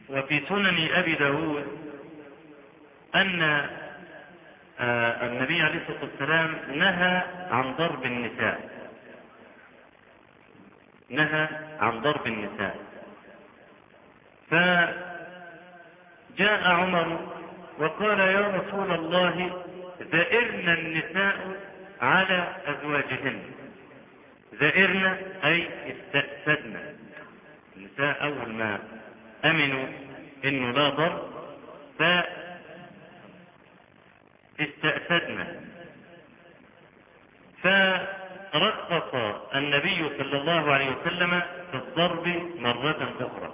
وفي سنن أبي داود أن النبي عليه الصلاة والسلام نهى عن ضرب النساء، نهى عن ضرب النساء. فجاء عمر وقال يا رسول الله ذئرن النساء على أزواجهن. ذئرن أي استأسدن. النساء أول ما أمنوا إنه لا ضرب فاستأسدن، فرخص النبي صلى الله عليه وسلم في الضرب مرة أخرى،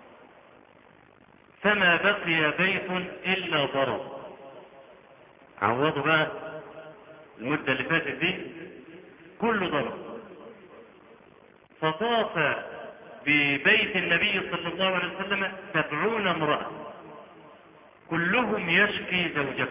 فما بقي بيت إلا ضرب. عوضوا بقى المدة اللي فاتت دي كل ضرب. فطاف ببيت النبي صلى الله عليه وسلم 70 امرأة كلهم يشكي زوجته،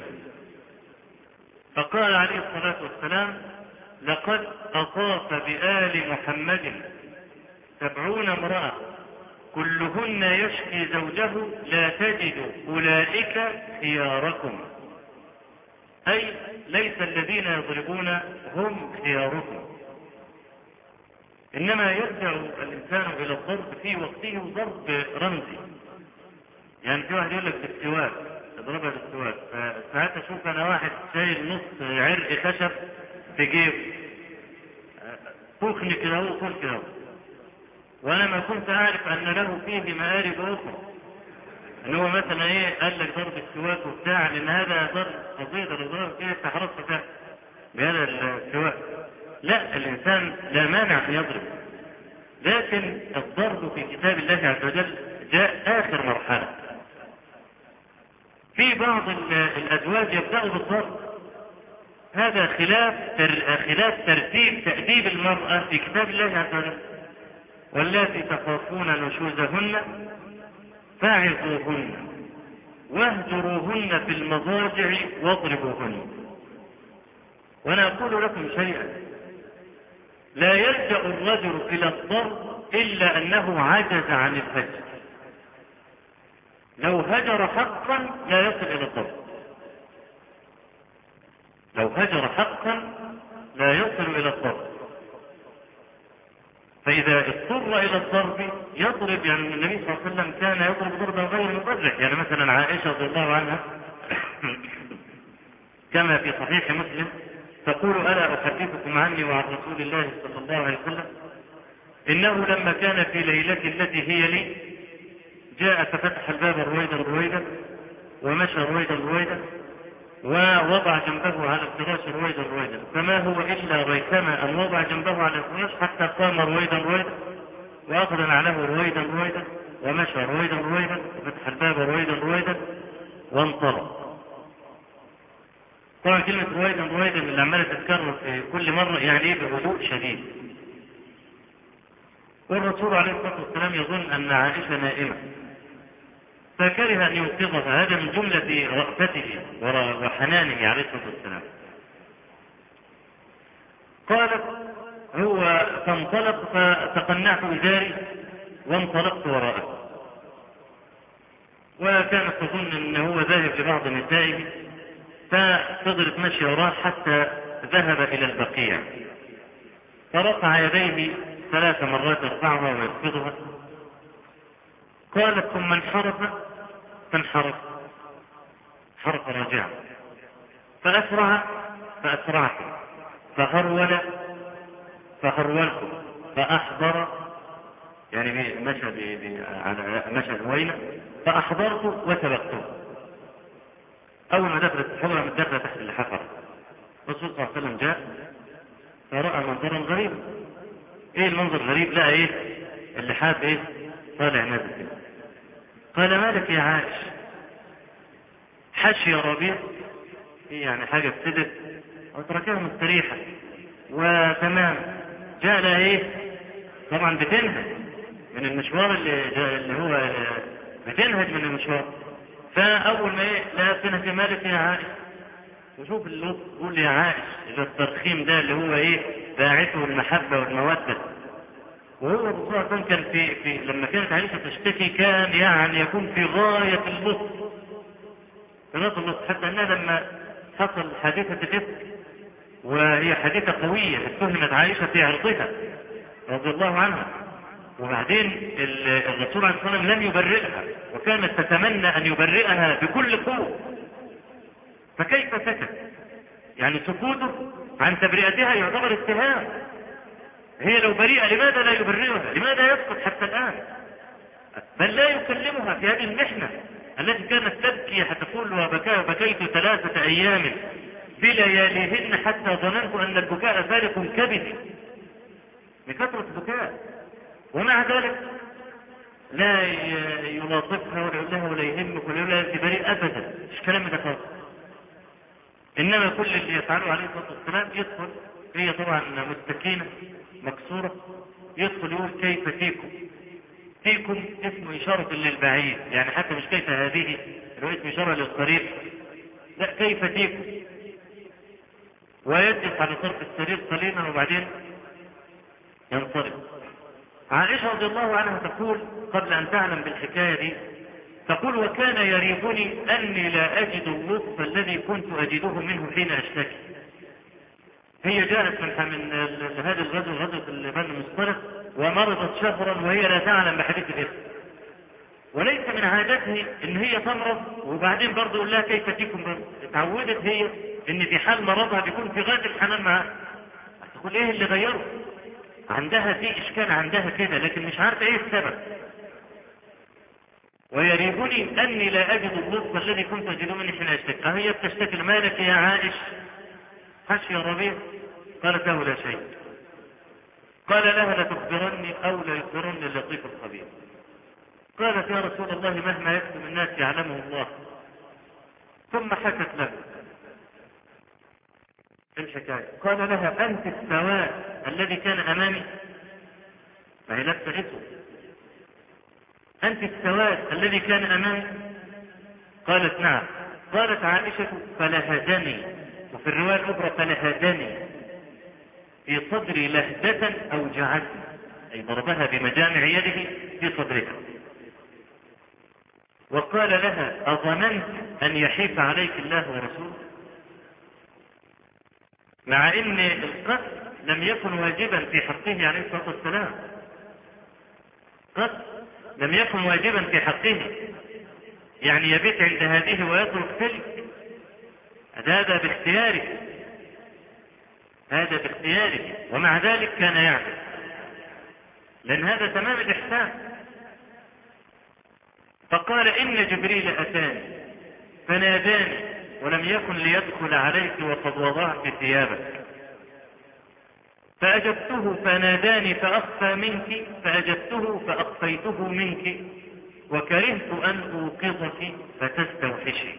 فقال عليه الصلاة والسلام لقد أطاف بآل محمد 70 امرأة كلهن يشكي زوجه لا تجد أولئك خياركم، أي ليس الذين يضربون هم خياركم، إنما يرجع الإنسان إلى الضرب في وقته ضرب رمزي. يعني في واحد يقول لك بالسواك اضربها بالسواك، فساعات أشوف أنا واحد شايل نص عرق خشب في جيب فوقني كده وفوق كده، وأنا ما كنت أعرف أن له فيه مآرب أخرى، ان هو مثلا ايه قال لك ضرب السواك وبتاع، لان هذا ضرب قصيدة لضرب ايه تحرصت بهذا السواك. لا، الانسان لا مانع ان يضرب، لكن الضرب في كتاب الله عز وجل جاء اخر مرحلة. في بعض الازواج يبدأوا بالضرب، هذا خلاف ترتيب تأديب المرأة في كتاب الله عز وجل. واللاتي تخافون نشوزهن فاعظوهن واهجروهن في المضاجع واضربوهن. وانا اقول لكم شيئا، لا يلجأ الرجل الى الضرب الا انه عجز عن الهجر. لو هجر حقا لا يصل الى الضرب، لو هجر حقا لا يصل الى الضرب. فإذا اضطر إلى الضرب يضرب، يعني النبي صلى الله عليه وسلم كان يضرب ضربا غير مبرح. يعني مثلا عائشة رضي الله عنها كما في صحيح مسلم تقول ألا أحدثكم عني وعن رسول الله صلى الله عليه وسلم إنه لما كان في ليلة التي هي لي جاء ففتح الباب رويدا ومشى رويدا ووضع جنبه على الفراش رويدا، فما هو إلا ريثما أن وضع جنبه على الفراش حتى قام رويدا وأخذ نعله رويدا ومشى رويدا وفتح الباب رويدا وانطلق. طبعا كلمة رويدا اللي عمالة تتكرر في كل مرة يعني ايه بهدوء شديد. والرسول عليه الصلاة والسلام يظن أن عائشة نائمة فكره أن يوقظها، هذا من جملة رأفته وحنانه عليه الصلاة والسلام. قالت هو فانطلق فتقنعت إزاري وانطلقت وراءه، وكانت تظن أن هو ذاهب لبعض نسائه ففضلت مشي وراه حتى ذهب إلى البقيع، فرفع يديه 3 مرات يرفعها ويخفضها. قالت ثم انحرف فانحرف حرف راجع، فأسرعت فهرولت فأحضر، يعني مشى هوينة فأحضرت وسبقته. أول ما دخلت الحضرة من دخلت تحت الحفر، الرسول صلى الله عليه وسلم جاء فرأى منظرا غريبا. ايه المنظر الغريب؟ لقى ايه اللحاف ايه طالع نازل كده. قال مالك يا عائش؟ حشي ربيع، ايه يعني حاجة ابتدت وتركها مستريحة وتمام. جاء لها ايه؟ طبعا بتنهج من المشوار اللي هو بتنهج من المشوار. فاول ما ايه لا تنهج مالك يا عائش، وشوف اللطف قول يا عائش، اذا الترخيم ده اللي هو ايه باعته المحبة والمودة. وهو الرسول صلى الله عليه وسلم كان في لما كانت عائشة تشتكي كان يعني يكون في غاية اللطف، في غاية اللطف، حتى أنها لما حصل حادثة الإفك وهي حادثة قوية اتهمت عائشة في عرضها رضي الله عنها، وبعدين الرسول عليه الصلاة والسلام لم يبرئها وكانت تتمنى أن يبرئها بكل قوة، فكيف سكت؟ يعني سكوته عن تبرئتها يعتبر اتهام. هي لو بريئة لماذا لا يبرئها؟ لماذا يسكت حتى الآن؟ بل لا يكلمها في هذه المحنة التي كانت تبكي تقول وبكيت 3 أيام بلياليهن حتى ظننت أن البكاء فارق كبدي من كثرة البكاء، ومع ذلك لا يلاطفها ولا يقول لها ولا يهمك ولا يقول لها أنت بريء أبدا، مش كلام ده خالص. إنما كل اللي يفعله عليه الصلاة والسلام يدخل، هي طبعا مستكينة مكسورة، يدخل يقول كيف فيكم. فيكم اسم إشارة للبعيد، يعني حتى مش كيف هذه لو اسم إشارة للقريب، لا كيف فيكم، ويجلس على طرف السرير قليلا وبعدين ينصرف. عائشة رضي الله عنها تقول قبل أن تعلم بالحكاية دي، تقول وكان يريبني أني لا أجد اللطف الذي كنت أجده منه حين أشتكي. هي جاءت من هذا الغزو، غزوة بني المصطلق، ومرضت شهرا وهي لا تعلم بحديث الإفك، وليس من عادته ان هي تمرض وبعدين برضه يقول لها كيف فيكم برضه. اتعودت هي ان في حال مرضها بيكون في غاية الحنان معها. تقول ايه اللي غيره؟ عندها في اشكال عندها كده لكن مش عارفه ايه السبب. ويريبني اني لا اجد اللطف الذي كنت اجده مني حين اشتكي. هي بتشتكي مالك يا عائش؟ حش يا ربيع؟ قالت له لا شيء. قال لها لتخبرني او لا يخبرني اللطيف الخبير. قالت يا رسول الله مهما يكتم الناس يعلمه الله. ثم حكت له الحكاية. قال لها أنت السواد الذي كان أمامي؟ فهي لابسة اسود. أنت السواد الذي كان أمامي؟ قالت نعم. قالت عائشة فلهدني، وفي الرواية الأخرى فلهدني في صدري لهدة أوجعتني، أي ضربها بمجامع يده في صدرها. وقال لها أظننت أن يحيف عليك الله ورسوله؟ مع ان القتل لم يكن واجبا في حقه عليه الصلاة والسلام، قتل لم يكن واجبا في حقه، يعني يبيت عند هذه ويترك تلك، هذا باختياره، هذا باختياره، ومع ذلك كان يعمل، لأن هذا تمام الإحسان. فقال إن جبريل أتاني فناداني ولم يكن ليدخل عليك وقد وضعت ثيابك، فأجبته فناداني فأخفى منك، فأجبته فأخفيته منك، وكرهت أن أوقظك فتستوحشي.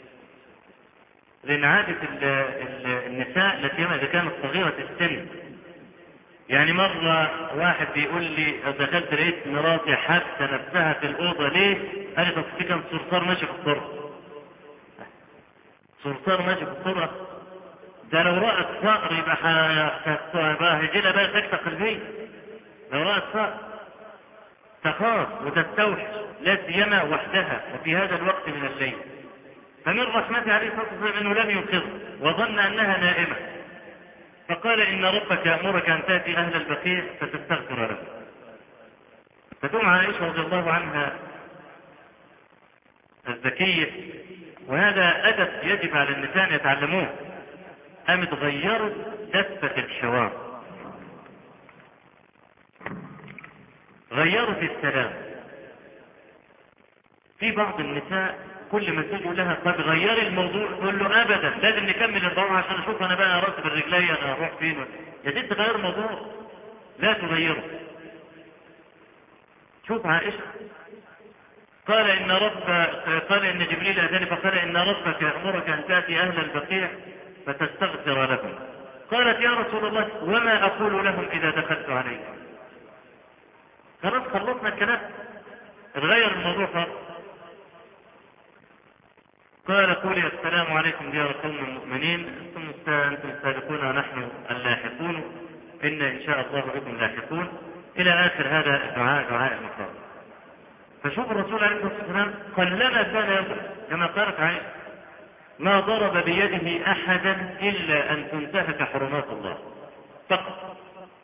لأن عادة النساء لسيما إذا كانت صغيرة السن، يعني مرة واحد بيقول لي دخلت لقيت مراتي حابسة نفسها في الأوضة ليه؟ قالت أصل كان صرصار ماشي في الطرق. صرصار ماشي في الطرق ده لو رأت صقر يبقى هيجيلها بقى سكتة قلبية. لو رأت صقر تخاف وتستوحش، لا سيما وحدها وفي هذا الوقت من الليل. فمن رحمته عليه الصلاة والسلام انه لم يوقظها وظن انها نائمة، فقال ان ربك يأمرك ان تأتي اهل البقيع فتستغفر له. فتقوم عائشة رضي الله عنها الذكية، وهذا أدب يجب على النساء ان يتعلموه، قامت غيرت دفة الحوار، غيرت السلام. في بعض النساء كل ما تقول لها طب غيري الموضوع تقول له ابدا لازم نكمل الموضوع عشان اشوف انا بقى راتب الرجلية انا هروح فين. يا ست غير الموضوع، لا تغيره. شوف عائشة قال ان جبريل اتاني فقال ان ربك يأمرك ان تأتي اهل البقيع فتستغفر لهم. قالت يا رسول الله وما اقول لهم اذا دخلت عليهم؟ خلاص خلصنا الكلام، اتغير الموضوع خالص. قال قولي السلام عليكم ديار قوم المؤمنين، انتم السابقون ونحن اللاحقون، ان شاء الله بكم لاحقون. إلى آخر هذا الدعاء، دعاء المقام. فشوف الرسول عليه الصلاة والسلام قلما كان يضرب، كما قالت عائشة: ما ضرب بيده أحدا إلا أن تنتهك حرمات الله فقط.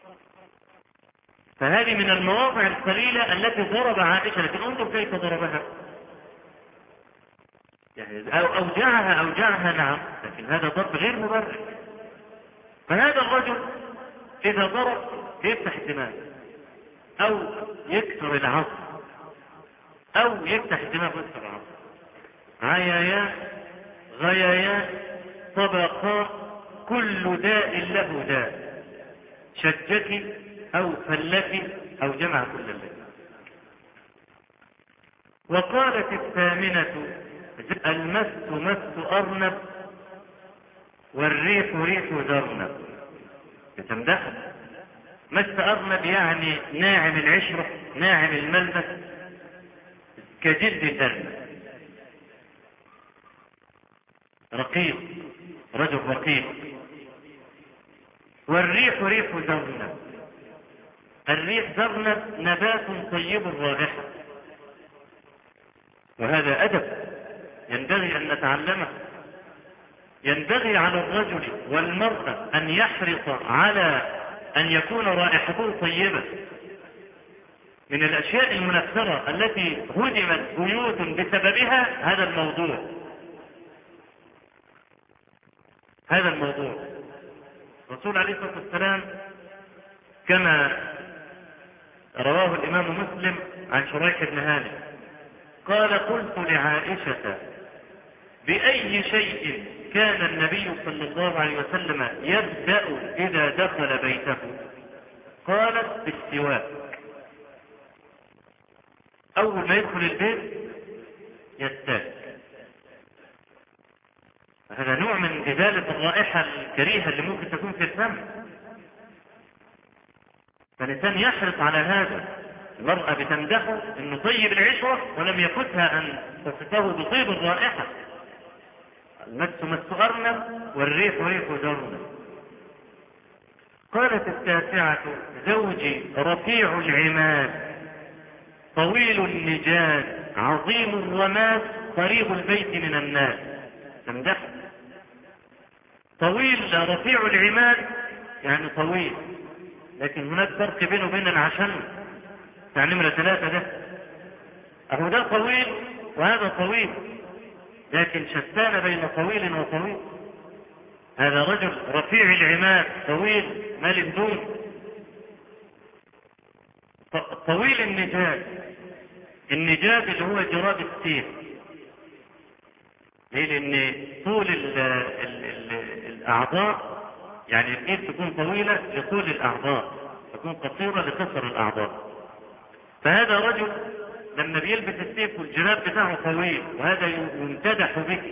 فهذه من المواضع القليلة التي ضرب عائشة، لكن انظر كيف ضربها. يعني أوجعها نعم، لكن هذا ضرب غير مبرر. فهذا الرجل إذا ضرب يفتح الدماغ أو يكسر العصب أو يفتح الدماغ ويكسر العصب. عيايا غيايا طبقا، كل داء له داء، شجك أو فلك أو جمع كل الليل. وقالت الثامنة: المس مس أرنب والريح ريح ذرنب. يتمدح. مس أرنب يعني ناعم العشرة، ناعم الملمس، كجلد الأرنب، رقيق، رجل رقيق. والريح ريح ذرنب. الريح ذرنب نبات طيب الرائحة، وهذا أدب ينبغي أن نتعلمه. ينبغي على الرجل والمرأة أن يحرص على أن يكون رائحته طيبة. من الأشياء المنفرة التي هدمت بيوت بسببها هذا الموضوع. هذا الموضوع الرسول عليه الصلاة والسلام كما رواه الإمام مسلم عن شريح بن هانئ قال: قلت لعائشة: بأي شيء كان النبي صلى الله عليه وسلم يبدأ إذا دخل بيته؟ قالت: بالسواك. أول ما يدخل البيت يستاك. هذا نوع من إزالة الرائحة الكريهة اللي ممكن تكون في الفم. فالإنسان يحرص على هذا. المرأة بتمدحه إنه طيب العشرة ولم يفتها أن تصفه بطيب الرائحة. المس مس أرنب والريح ريح ذرنب. قالت التاسعة: زوجي رفيع العماد طويل النجاد عظيم الرماد قريب البيت من الناس. تمدح. طويل رفيع العماد يعني طويل، لكن هناك فرق بينه وبين العشن بتاع نمرة 3 ده. أهو ده طويل وهذا طويل، لكن شتان بين طويل وطويل. هذا رجل رفيع العماد طويل مال بدون. طويل النجاد. النجاد اللي هو جراب السيف. ليه؟ لأن طول الأعضاء، يعني الإيد تكون طويلة لطول الأعضاء، تكون قصيرة لقصر الأعضاء. فهذا رجل لما بيلبس السيف والجراب بتاعه طويل، وهذا يمتدح به.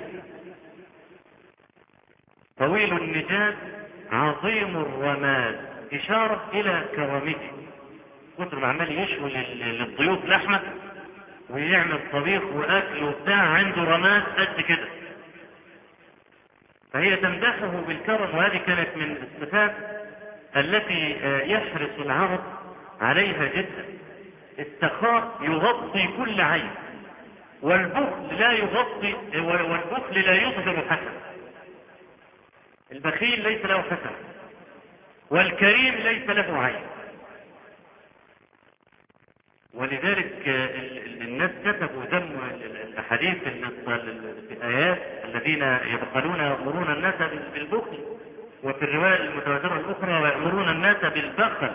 طويل النجاد عظيم الرماد، إشارة إلى كرامته. كتر ما عمال يشوي للضيوف لحمة ويعمل طبيخ وأكل وبتاع، عنده رماد قد كده. فهي تمدحه بالكرم، وهذه كانت من الصفات التي يحرص العرب عليها جدا. السخاء يغطي كل عين، والبخل لا يغطي، والبخل لا يظهر حسن. البخيل ليس له حسن، والكريم ليس له عين. ولذلك الناس كتبوا ذم الأحاديث الآيات الذين يبخلون يأمرون الناس بالبخل، وفي الرواية المتواترة الأخرى ويأمرون الناس بالبخل.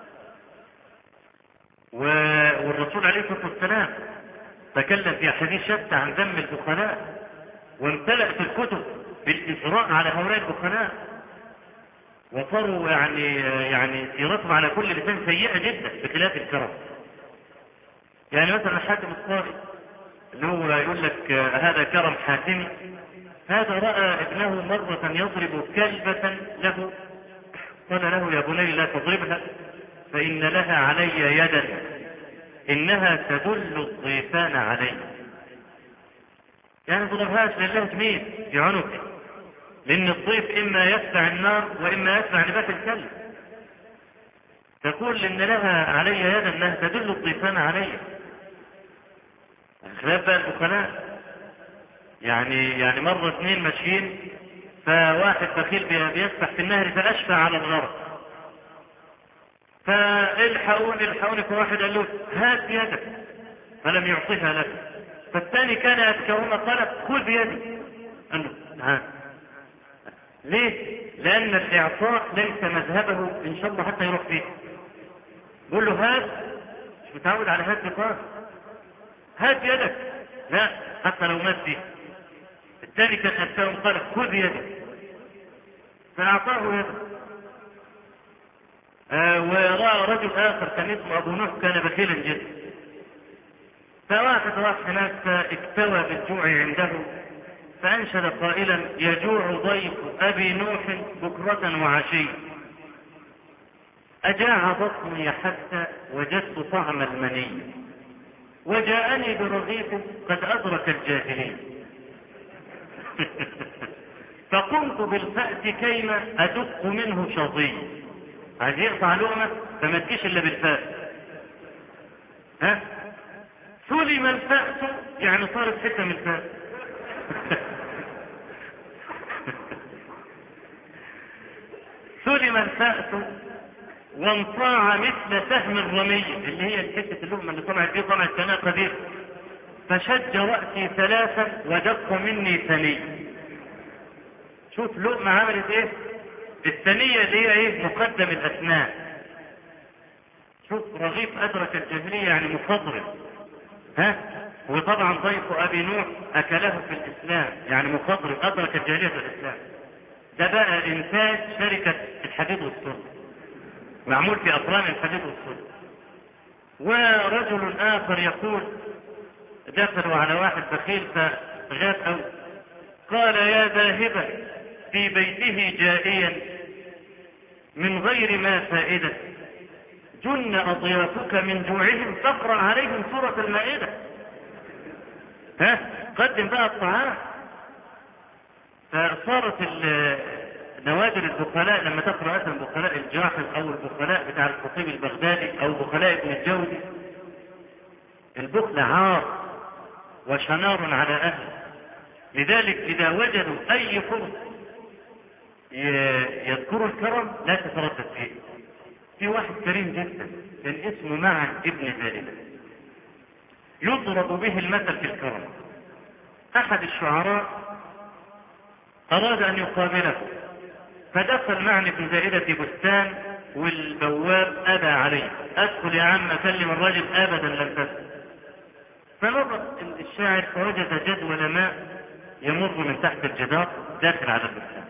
والرسول عليه الصلاة والسلام تكلم في أحاديث شتى عن ذم البخلاء، وامتلأت الكتب بالإجراء على هؤلاء البخلاء، وصاروا يعني سيرتهم على كل لسان سيئة جدا بخلاف الكرم. يعني مثلا حاتم الطائي اللي هو يقول لك هذا كرم حاتمي، هذا رأى ابنه مرة يضرب كلبة له، قال له: يا بني لا تضربها فإن لها علي يدا إنها تدل الضيفان علي. يعني ضربهاش لله تميت في عنقه، لأن الضيف إما يدفع النار وإما يدفع نبات الكلب. تقول إن لها علي يدا أنها تدل الضيفان علي، خلاف بقى البخلاء. يعني مرة اثنين ماشيين، فواحد بخيل بيسبح في النهر فأشفع على الغرق، فالحقوني، فواحد قال له هات يدك فلم يعطيها لك، فالثاني كان أذكاهما قال خذ بيدي، قال له ها. ليه؟ لأن الإعطاء ليس مذهبه إن شاء الله حتى يروح فيه. قول له هات، مش متعود على هات بقى، هات يدك، لا حتى لو مات فيه. الثاني كان أذكاهم قال خذ يدك، فأعطاه يده. ورأى رجل آخر كان اسمه أبو نوح كان بخيلا جدا، فواحد راح هناك فاكتوى بالجوع عنده، فأنشد قائلا يجوع ضيف أبي نوح بكرة وعشي، أجاع بطني حتى وجدت طعم المني، وجاءني برغيف قد أدرك الجاهلين فقمت بالفأس كيما أدق منه شظي. عايز يقطع لقمة فما تجيش إلا بالفأس. ها؟ سلم الفأس يعني صارت حتة من الفأس سلم الفأس وانصاع مثل سهم الرمي، اللي هي الحتة اللقمة اللي طلعت دي طلعت كانها قدير، فشج رأسي ثلاثا ودق مني ثني. شوف لقمة عملت ايه؟ الثنية اللي هي ايه؟ مقدم الأسنان. شوف رغيف أدرك الجاهلية يعني مخضرم. ها؟ وطبعا ضيف أبي نوح أكله في الإسلام، يعني مخضرم أدرك الجاهلية في الإسلام. ده بقى إنتاج شركة الحديد والصلب، معمول في أفران الحديد والصلب. ورجل آخر يقول دخلوا على واحد بخيل فغاب أو قال يا ذاهبا في بيته جائيا من غير ما فائدة، جن أضيافك من جوعهم فاقرأ عليهم سورة المائدة. ها؟ قدم بقى الطعام. فصارت نوادر البخلاء لما تقرأ مثلا بخلاء الجاحظ أو البخلاء بتاع الخطيب البغدادي أو بخلاء ابن الجوزي، البخل عار وشنار على أهله. لذلك إذا وجدوا أي فرصة يذكروا الكرم لا تتردد فيه. في واحد كريم جدا كان اسمه معن ابن زائدة، يضرب به المثل في الكرم. أحد الشعراء أراد أن يقابله، فدخل معن ابن زائدة في بستان والبواب أبى عليه، أدخل يا عم أكلم الرجل، أبدا لم تدخل. فنظر الشاعر فوجد جدول ماء يمر من تحت الجدار داخل على البستان.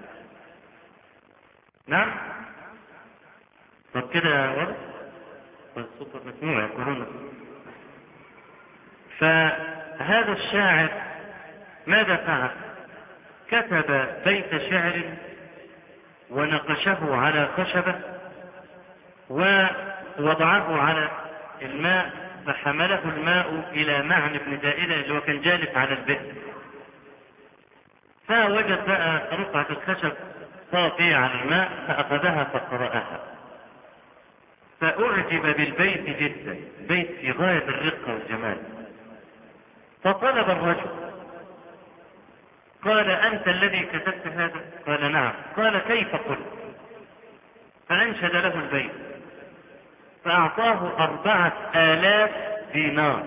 نعم؟ طب كده ورد؟ والصوت مسموع يقولون. فهذا الشاعر ماذا فعل؟ كتب بيت شعر ونقشه على خشبة ووضعه على الماء، فحمله الماء إلى معن بن زائدة اللي هو كان جالس على البئر، فوجد بقى رقعة الخشب طافية على الماء فأخذها فقرأها، فأعجب بالبيت جدا، بيت في غاية الرقة والجمال. فطلب الرجل قال أنت الذي كتبت هذا؟ قال نعم. قال كيف قلت؟ فأنشد له البيت فأعطاه 4000 دينار.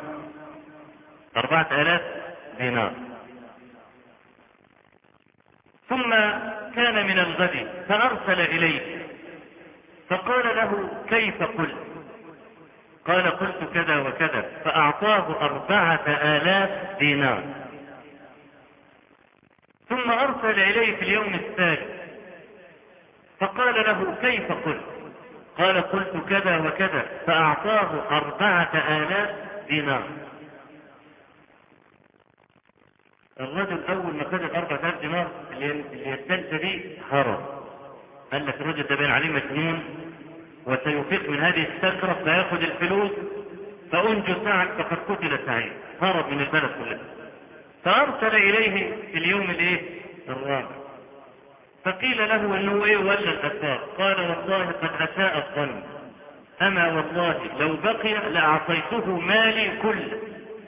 4000 دينار. ثم كان من الغد فأرسل إليه فقال له كيف قلت؟ قال قلت كذا وكذا، فأعطاه 4000 دينار. ثم أرسل إليه في اليوم الثالث فقال له كيف قلت؟ قال قلت كذا وكذا، فأعطاه 4000 دينار. الرجل أول ما خد 4000 دينار اللي الثالثة دي هرب، قال لك الرجل ده باين عليه مجنون وسيفيق من هذه السكرة فيأخذ الفلوس فأنجو سعد فقد قتل سعيد، هرب من البلد كلها. فأرسل إليه في اليوم الرابع فقيل له انه ولا الأثار؟ قال والله قد أساء الظن، أما والله لو بقي لأعطيته مالي كله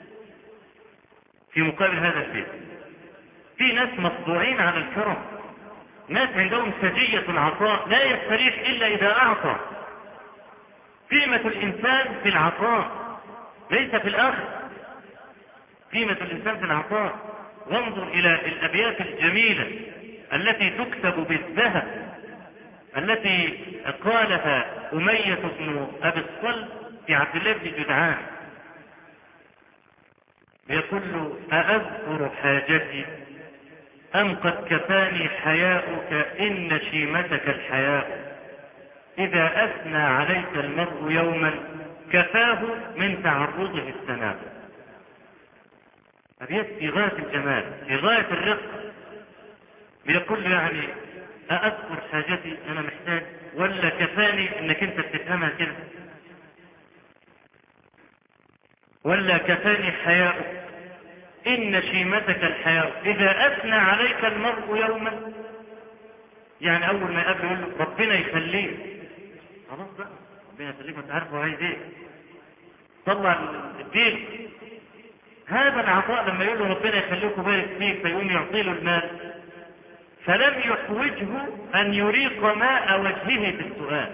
في مقابل هذا البيت. في ناس مطبوعين على الكرم، ناس عندهم سجية العطاء، لا يستريح إلا إذا أعطى. قيمة الإنسان في العطاء ليس في الآخر، قيمة الإنسان في العطاء. وانظر إلى الأبيات الجميلة التي تكتب بالذهب التي قالها أمية بن أبي الصلب في عبد الله بن جدعان، يقول له: أأذكر حاجتي أم قد كفاني حياؤك إن شيمتك الحياء، إذا أثنى عليك المرء يوما كفاه من تعرضه الثناء. أبيات في غاية الجمال، في غاية الرقة. بيقول له يعني أأذكر حاجتي، أنا محتاج، ولا كفاني إنك أنت بتفهمها كده، ولا كفاني حياؤك إن شيمتك الحياء، إذا أثنى عليك المرء يوما. يعني أول ما يقابله يقول له ربنا يخليك، خلاص بقى ربنا يخليك، أنت عارف هو عايز إيه، طلع الدين. هذا العطاء لما يقول له ربنا يخليك وبارك فيك فيقوم يعطي له المال، فلم يحوجه أن يريق ماء وجهه بالسؤال.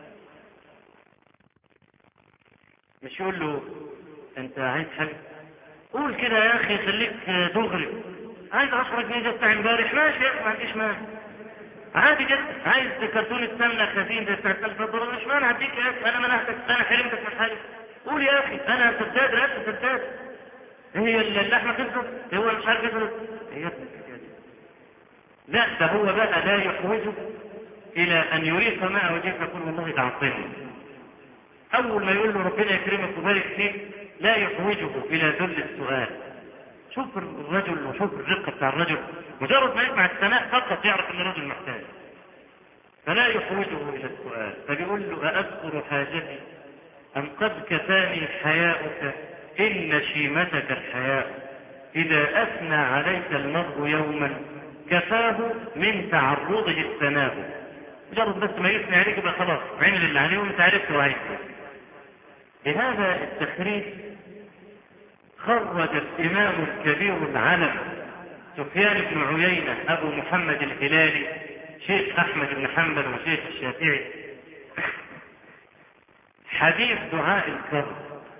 مش يقول له أنت عايز حاجة، قول كده يا أخي خليك دغري، عايز 10 جنيه بتاع امبارح، ماشي يا أخي ما عنديش مانع، عادي جدا. عايز كرتون السمنة خزين ده بتاع $1000، مش مانع اديك يا أخي، أنا منعتك، أنا حرمتك من حاجة، قول يا أخي أنا سداد، رأس سداد، هي اللحمة تفرق، هو مش عارف يفرق، هي لا، ده هو بقى لا يحوجه إلى أن يريق ماء وجهه يقول والله تعطيني. أول ما يقول له ربنا يكرمك وبارك فيك لا يحوجه إلى ذل السؤال. شوف الرجل وشوف الرقة بتاع الرجل، مجرد ما يسمع الثناء فقط يعرف أن الرجل محتاج، فلا يحوجه إلى السؤال. فبيقول له: أأذكر حاجتي أم قد كفاني حياؤك إن شيمتك الحياء، إذا أثنى عليك المرء يوما كفاه من تعرضه الثناء. مجرد بس ما يثني عليك يبقى خلاص عمل اللي عليه وانت عرفت وعيته. بهذا التخريج خرج الإمام الكبير العلم سفيان بن عيينة أبو محمد الهلالي شيخ أحمد بن حنبل وشيخ الشافعي حديث دعاء الكرب.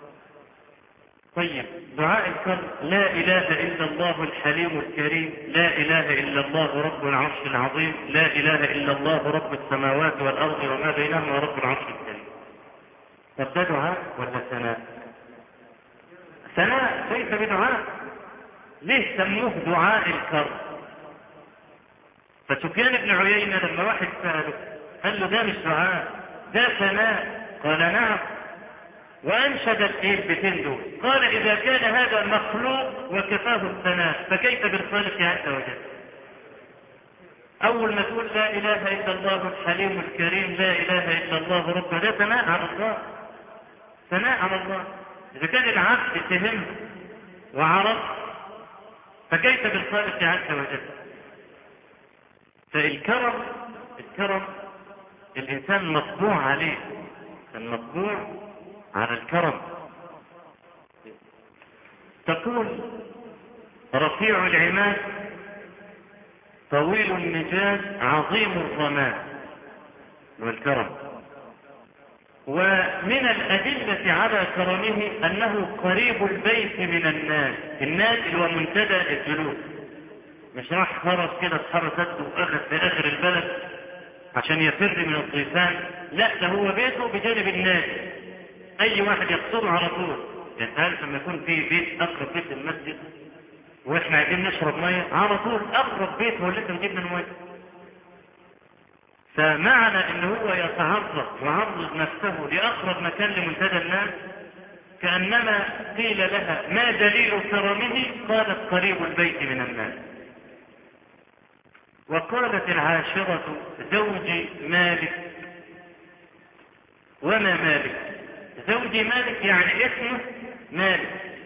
طيب دعاء الكرب: لا إله إلا الله الحليم الكريم، لا إله إلا الله رب العرش العظيم، لا إله إلا الله رب السماوات والأرض وما بينهما رب العرش الكريم. طب ده دعاء ولا ثناء؟ ثناء ليس بدعاء. ليه سموه دعاء الكرب؟ فسفيان بن عيينة لما واحد سأله قال له ده مش دعاء ده ثناء، قال نعم، وأنشد البيتين دول، قال: إذا كان هذا مخلوق وكفاه الثناء فكيف بالخالق عز وجل؟ أول ما تقول لا إله إلا الله الحليم الكريم، لا إله إلا الله رب، ده ثناء على الله، ثناء على الله. إذا كان العبد فهم وعرف فكيف بالخالق عز وجل؟ فالكرم الإنسان مطبوع عليه، المطبوع على الكرم. تقول: رفيع العماد طويل النجاز عظيم الرماد، والكرم. ومن الأدلة على كرمه أنه قريب البيت من الناس. الناس اللي هو منتدى الجلوس، مش راح خرج كده اتحركته وأخذ في آخر البلد عشان يفر من الضيفان، لا، ده هو بيته بجانب الناس، أي واحد يقصده على طول. يعني تعرف لما يكون في بيت أقرب بيت المسجد وإحنا عايزين نشرب مية، على طول أقرب بيت هو اللي إحنا نجيب منه مية. فمعنى إن هو يتعرض ويعرض نفسه لأقرب مكان لمنتدى الناس كأنما قيل لها: ما دليل كرمه؟ قالت: قريب البيت من الناس. وقالت العاشرة: زوجي مالك. وما مالك؟ زوجي مالك يعني اسمه مالك.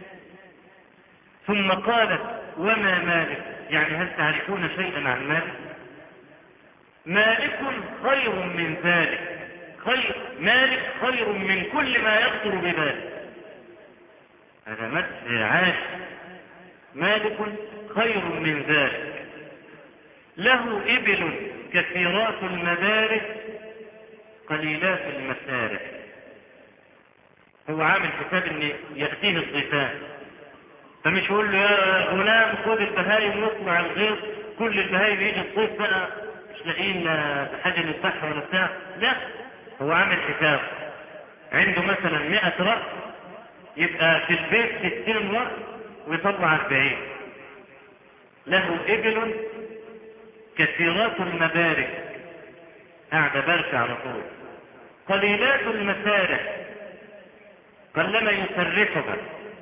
ثم قالت: وما مالك؟ يعني هل تعرفون شيئا عن مالك؟ مالك خير من ذلك، مالك خير من كل ما يخطر ببالك. هذا مدح عاش. مالك خير من ذلك، له إبل كثيرات المبارك قليلات المسارح. هو عامل حساب ان يأتيه الضيفان، فمش يقول له يا غلام خذ البهايم واطلع الغيط، كل البهايم يجي الضيف بقى مش لاقيين حاجه نذبحها ولا بتاع. لا، هو عامل حساب عنده مثلا 100 رأس، يبقى في البيت 60 رأس ويطلع 40. له إبل كثيرات المبارك، قاعدة باركة على طول، قليلات المسارح، قلما يسرحها.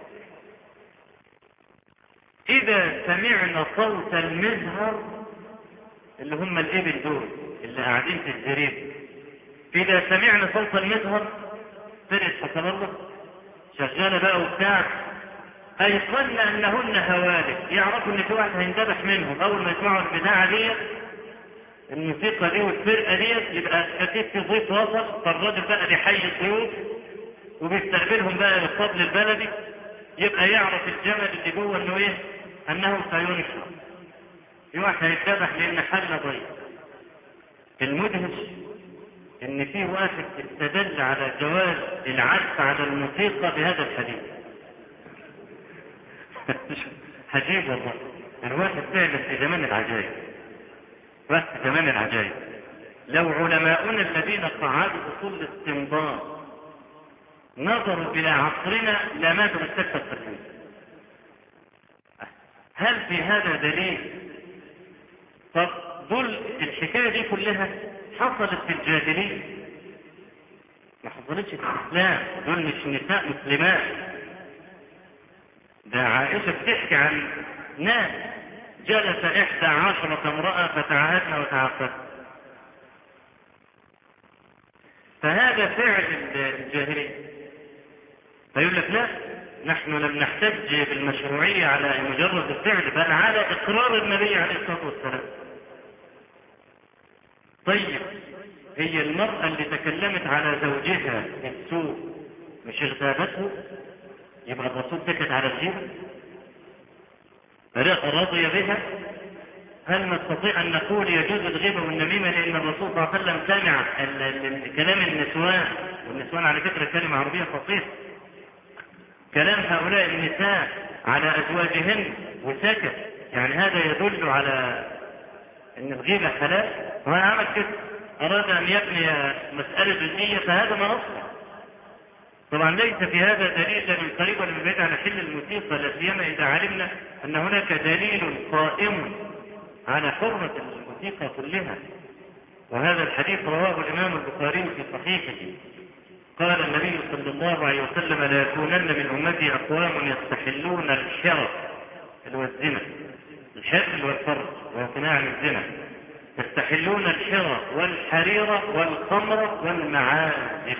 إذا سمعنا صوت المزهر، اللي هم الإبل دول اللي قاعدين في الزريب، إذا سمعنا صوت المزهر فرقت حسن الله شغالة بقى وبتاع، أيقنا أنهن هوالك، يعرفوا إن في واحد هيندبح منهم. أول ما يسمعوا البداعة دي، الموسيقى دي والفرقة دي، يبقى أكيد في ضيف وصل، فالراجل بقى بيحيي الضيوف وبيستقبلهم بقى بالطبل البلدي، يبقى يعرف الجمل اللي جوه إنه إيه؟ أنه سينشر، في واحد هيتذبح لأن حل ضيف. المدهش إن في واحد استدل على جواز العزف على الموسيقى بهذا الحديث. عجيب والله، الواحد فعلا في زمان العجائب، واحد في زمان العجائب. لو علماؤنا الذين قعدوا أصول الاستنباط نظروا إلى عصرنا لماتوا بالسكتة التقليد. هل في هذا دليل؟ طب دول الحكاية دي كلها حصلت في الجاهلية، ما حصلتش في الإسلام. دول مش نساء مسلمات، ده عائشة بتحكي عن ناس جلس 11 امرأة فتعاهدنا وتعاقدنا. فهذا فعل الجاهلية. فيقول لك لا، نحن لم نحتج بالمشروعية على مجرد الفعل، بل على إقرار النبي عليه الصلاة والسلام. طيب، هي المرأة اللي تكلمت على زوجها بالسوء مش اغتابته؟ يبقى الرسول سكت على الغيبة؟ رضي بها؟ هل نستطيع أن نقول يجوز الغيبة والنميمة لأن الرسول صلى الله عليه وسلم سمع كلام النسوان، والنسوان على فكرة كلمة عربية فصيحة، كلام هؤلاء النساء على أزواجهن وسكت؟ يعني هذا يدل على أن الغيبة حلال. وهو عمل كده، أراد أن يبني مسألة جزئية، فهذا ما أصبح. طبعا ليس في هذا دليل من قريب ولا من بعيد على حل الموسيقى، لا سيما إذا علمنا أن هناك دليل قائم على حرمة الموسيقى كلها. وهذا الحديث رواه الإمام البخاري في صحيحه، قال النبي صلى الله عليه وسلم: لا يكونن من أمتي أقوام يستحلون الحرى، اللي هو الزنا، الحل والفرج وقناع الزنا، يستحلون الحرى والحرير والخمر والمعازف.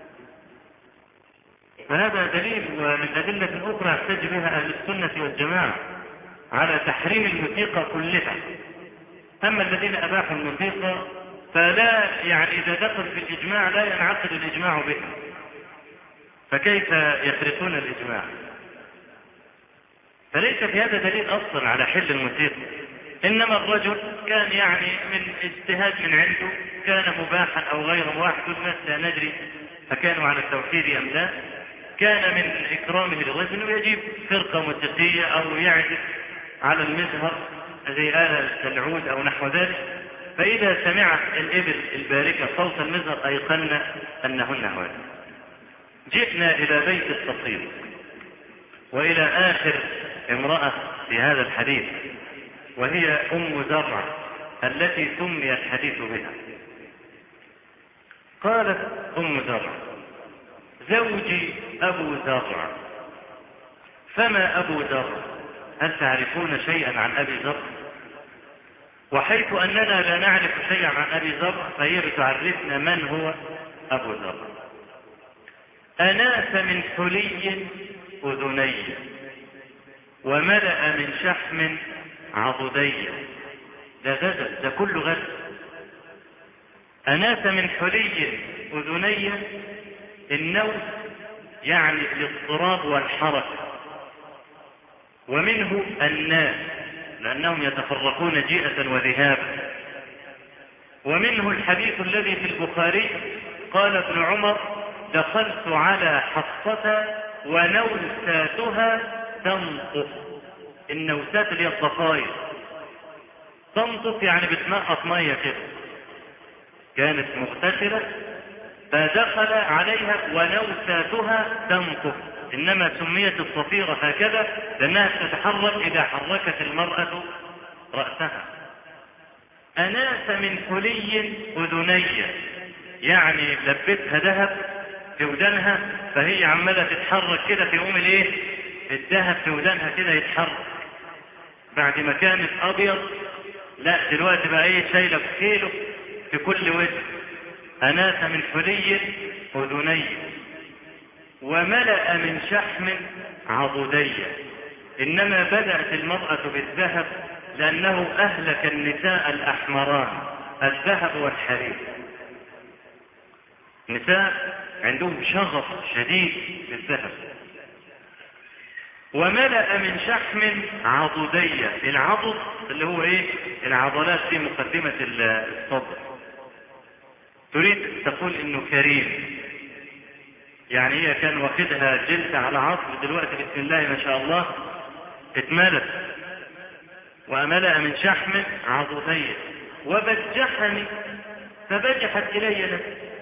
فهذا دليل من أدلة أخرى يحتج بها أهل السنة والجماعة على تحريم الموسيقى كلها. أما الذين أباحوا الموسيقى فلا، يعني إذا دخل في الإجماع لا ينعقد الإجماع به، فكيف يخرقون الإجماع؟ فليس في هذا دليل أصلا على حل الموسيقى، إنما الرجل كان يعني من اجتهاد من عنده، كان مباحا أو غير مباح، الناس لا ندري فكانوا على التوحيد أم لا. كان من إكرامه للرجل أنه يجيب فرقة موسيقية أو يعزف على المزهر زي آلة العود أو نحو ذلك، فإذا سمعت الإبل الباركة صوت المزهر أيقن أنهن هوالك. جئنا إلى بيت التصير وإلى آخر امرأة في هذا الحديث، وهي أم زرع التي سمي الحديث بها. قالت أم زرع: زوجي أبو زرع. فما أبو زرع؟ هل تعرفون شيئا عن أبي زرع؟ وحيث أننا لا نعرف شيئا عن أبي زرع فهي بتعرفنا من هو أبو زرع. أناس من حلي أذني وملأ من شحم عضدي. ده غزل، ده كله غزل. أناس من حلي أذني النوم يعني الاضطراب والحركة، ومنه الناس لأنهم يتفرقون جيئة وذهابا، ومنه الحديث الذي في البخاري قال ابن عمر دخلت على حفصة ونوساتها تنطف. النوسات اللي هي الضفاير، تنطف يعني بتنقط مية كده، كانت مغتسلة فدخل عليها ونوساتها تنطف، إنما سميت الصفيرة هكذا لأنها تتحرك إذا حركت المرأة رأسها. أناس من حلي أذني يعني لبتها ذهب في ودنها فهي عمالة تتحرك كده، في يوم الايه الذهب في ودنها كده يتحرك، بعد ما كانت أبيض لا دلوقتي بقى ايه شايلة كيلو في كل وجه. أناس من حلي أذني وملأ من شحم عضدي، إنما بدأت المرأة بالذهب لأنه أهلك النساء الأحمران الذهب والحرير. نساء عندهم شغف شديد بالذهب. وملأ من شحم عضدي، العضد اللي هو ايه العضلات في مقدمة الصدر، تريد تقول انه كريم، يعني هي كان واخدها جلسة على عصر، دلوقتي بسم الله ما شاء الله اتملت. وملأ من شحم عضدي وبجحني فبجحت إلي نفسي،